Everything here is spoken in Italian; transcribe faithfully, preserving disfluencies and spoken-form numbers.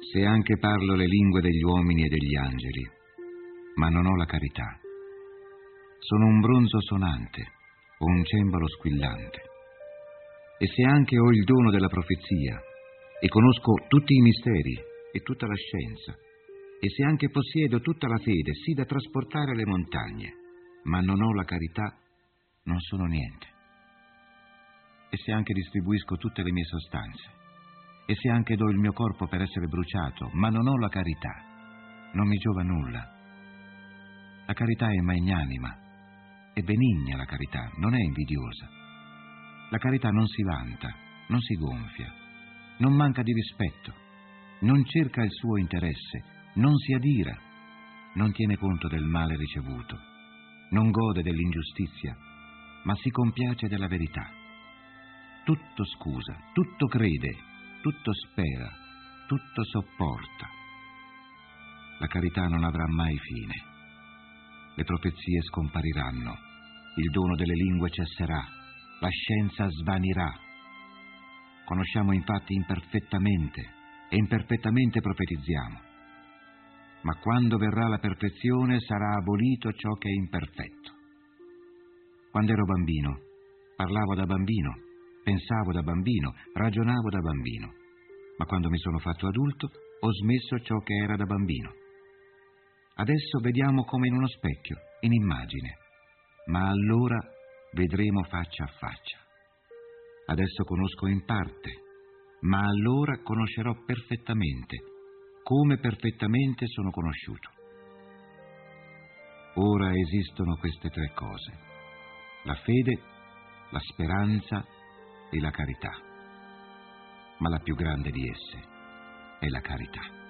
Se anche parlo le lingue degli uomini e degli angeli, ma non ho la carità, sono un bronzo sonante o un cembalo squillante. E se anche ho il dono della profezia e conosco tutti i misteri e tutta la scienza, e se anche possiedo tutta la fede, sì da trasportare le montagne, ma non ho la carità, non sono niente. E se anche distribuisco tutte le mie sostanze, e se anche do il mio corpo per essere bruciato, ma non ho la carità, non mi giova nulla. La carità è magnanima, è benigna la carità, non è invidiosa. La carità non si vanta, non si gonfia, non manca di rispetto, non cerca il suo interesse, non si adira, non tiene conto del male ricevuto, non gode dell'ingiustizia, ma si compiace della verità. Tutto scusa, tutto crede, tutto spera, tutto sopporta. La carità non avrà mai fine. Le profezie scompariranno, il dono delle lingue cesserà, la scienza svanirà. Conosciamo infatti imperfettamente e imperfettamente profetizziamo. Ma quando verrà la perfezione sarà abolito ciò che è imperfetto. Quando ero bambino, parlavo da bambino, pensavo da bambino, ragionavo da bambino. Ma quando mi sono fatto adulto, ho smesso ciò che era da bambino. Adesso vediamo come in uno specchio, in immagine, ma allora vedremo faccia a faccia. Adesso conosco in parte, ma allora conoscerò perfettamente, come perfettamente sono conosciuto. Ora esistono queste tre cose: la fede, la speranza e la carità. Ma la più grande di esse è la carità.